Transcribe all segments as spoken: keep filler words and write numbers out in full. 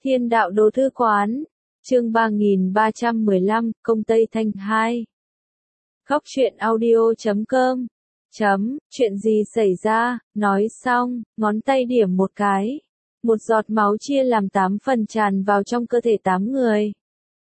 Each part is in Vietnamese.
Thiên đạo đồ thư quán, chương ba nghìn ba trăm mười lăm, Công Tây Thanh hai. Góc truyện audio chấm com. Chấm, chuyện gì xảy ra, nói xong, ngón tay điểm một cái. Một giọt máu chia làm tám phần tràn vào trong cơ thể tám người.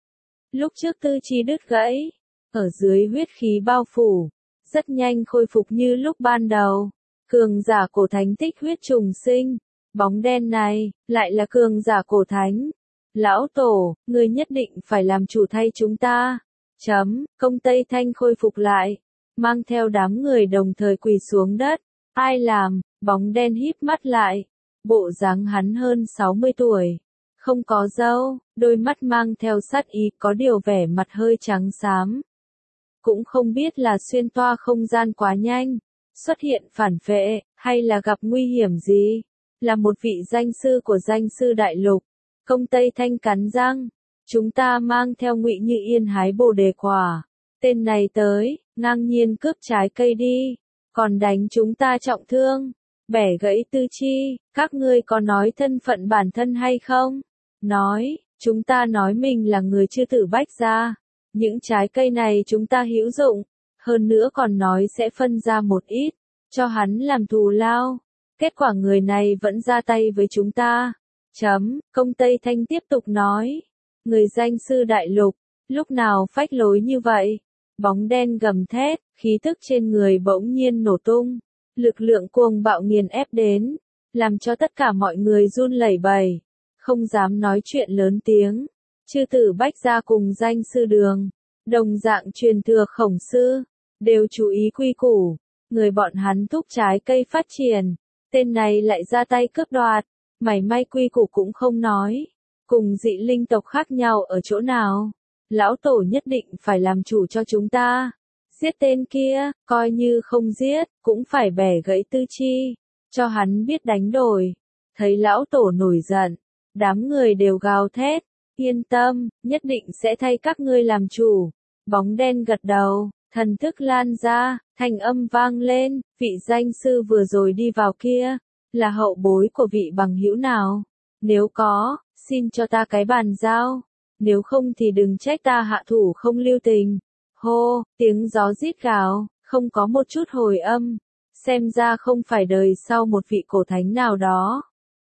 Lúc trước tư chi đứt gãy, ở dưới huyết khí bao phủ, rất nhanh khôi phục như lúc ban đầu. Cường giả cổ thánh tích huyết trùng sinh. Bóng đen này, lại là cường giả cổ thánh. Lão Tổ, ngươi nhất định phải làm chủ thay chúng ta. Chấm, Công Tây Thanh khôi phục lại. Mang theo đám người đồng thời quỳ xuống đất. Ai làm, bóng đen híp mắt lại. Bộ dáng hắn hơn sáu mươi tuổi. Không có râu, đôi mắt mang theo sát ý có điều vẻ mặt hơi trắng xám. Cũng không biết là xuyên toa không gian quá nhanh. Xuất hiện phản vệ, hay là gặp nguy hiểm gì. Là một vị danh sư của danh sư đại lục. Công Tây Thanh cắn răng. Chúng ta mang theo Ngụy Như Yên hái bồ đề quả. Tên này tới, ngang nhiên cướp trái cây đi. Còn đánh chúng ta trọng thương. Bẻ gãy tư chi, các ngươi có nói thân phận bản thân hay không? Nói, chúng ta nói mình là người chư tử bách gia. Những trái cây này chúng ta hữu dụng. Hơn nữa còn nói sẽ phân ra một ít, cho hắn làm thù lao. Kết quả người này vẫn ra tay với chúng ta. Chấm, Công Tây Thanh tiếp tục nói. Người danh sư đại lục, lúc nào phách lối như vậy? Bóng đen gầm thét, khí tức trên người bỗng nhiên nổ tung. Lực lượng cuồng bạo nghiền ép đến, làm cho tất cả mọi người run lẩy bẩy. Không dám nói chuyện lớn tiếng. Chư tử bách gia cùng danh sư đường, đồng dạng truyền thừa khổng sư, đều chú ý quy củ. Người bọn hắn thúc trái cây phát triển. Tên này lại ra tay cướp đoạt, mảy may quy củ cũng không nói. Cùng dị linh tộc khác nhau ở chỗ nào? Lão Tổ nhất định phải làm chủ cho chúng ta. Giết tên kia, coi như không giết, cũng phải bẻ gãy tư chi. Cho hắn biết đánh đổi. Thấy Lão Tổ nổi giận, đám người đều gào thét. Yên tâm, nhất định sẽ thay các ngươi làm chủ. Bóng đen gật đầu, thần thức lan ra, thanh âm vang lên, vị danh sư vừa rồi đi vào kia. Là hậu bối của vị bằng hữu nào? Nếu có, xin cho ta cái bàn giao. Nếu không thì đừng trách ta hạ thủ không lưu tình. Hô, tiếng gió rít gào, không có một chút hồi âm. Xem ra không phải đời sau một vị cổ thánh nào đó.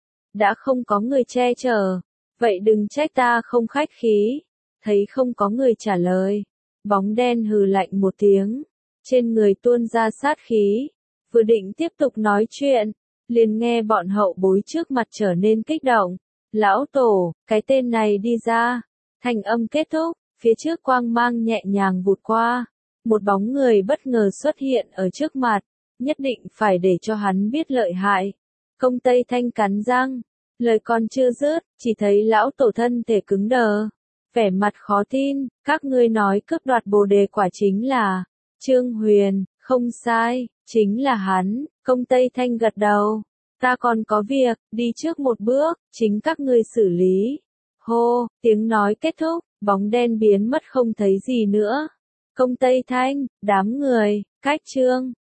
Đã không có người che chở. Vậy đừng trách ta không khách khí. Thấy không có người trả lời. Bóng đen hừ lạnh một tiếng. Trên người tuôn ra sát khí. Vừa định tiếp tục nói chuyện. Liền nghe bọn hậu bối trước mặt trở nên kích động. Lão Tổ, cái tên này đi ra. Thành âm kết thúc, phía trước quang mang nhẹ nhàng vụt qua. Một bóng người bất ngờ xuất hiện ở trước mặt. Nhất định phải để cho hắn biết lợi hại. Công Tây Thanh cắn răng. Lời còn chưa dứt, chỉ thấy lão Tổ thân thể cứng đờ. Vẻ mặt khó tin, các ngươi nói cướp đoạt bồ đề quả chính là Trương Huyền, không sai, chính là hắn. Công Tây Thanh gật đầu. Ta còn có việc, đi trước một bước, chính các ngươi xử lý. Hô, tiếng nói kết thúc, bóng đen biến mất không thấy gì nữa. Công Tây Thanh, đám người, cách chương.